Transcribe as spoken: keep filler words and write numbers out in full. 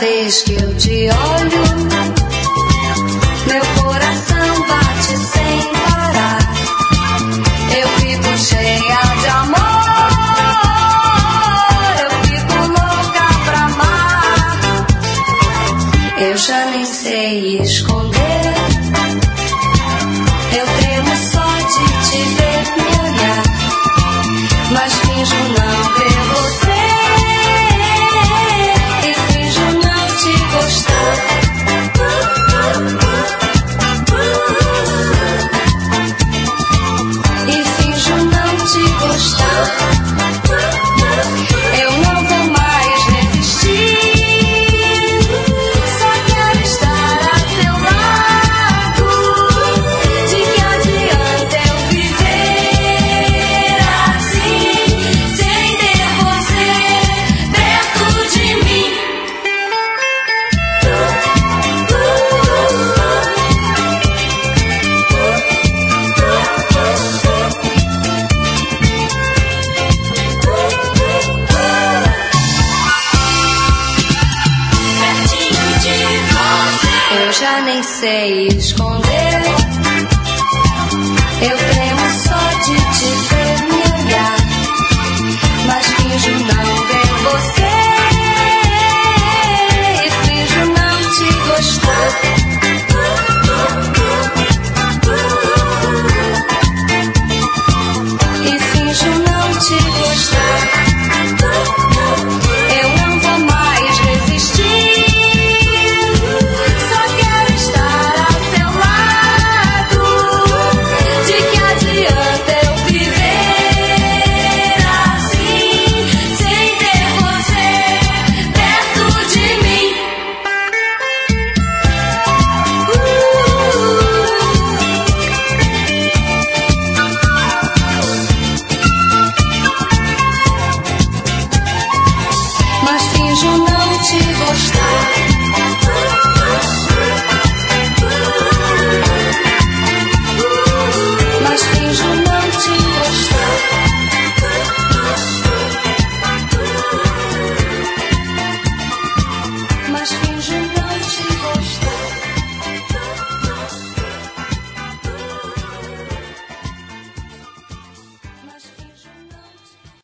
vez que eu te olho, meu coração bate sem parar. Eu fico cheia de amor, eu fico louca pra amar. Eu já nem sei esconder, eu tremo só de te ver me olhar, mas finjo não ver você e finjo não te gostar. E finjo não te gostar. Eu não vou mais resistir, só quero estar a seu lado. De que adianta eu viver assim, sem ter você perto de mim? Eu já nem sei esconder, eu tremo só de te ver me olhar, mas finjo não ver você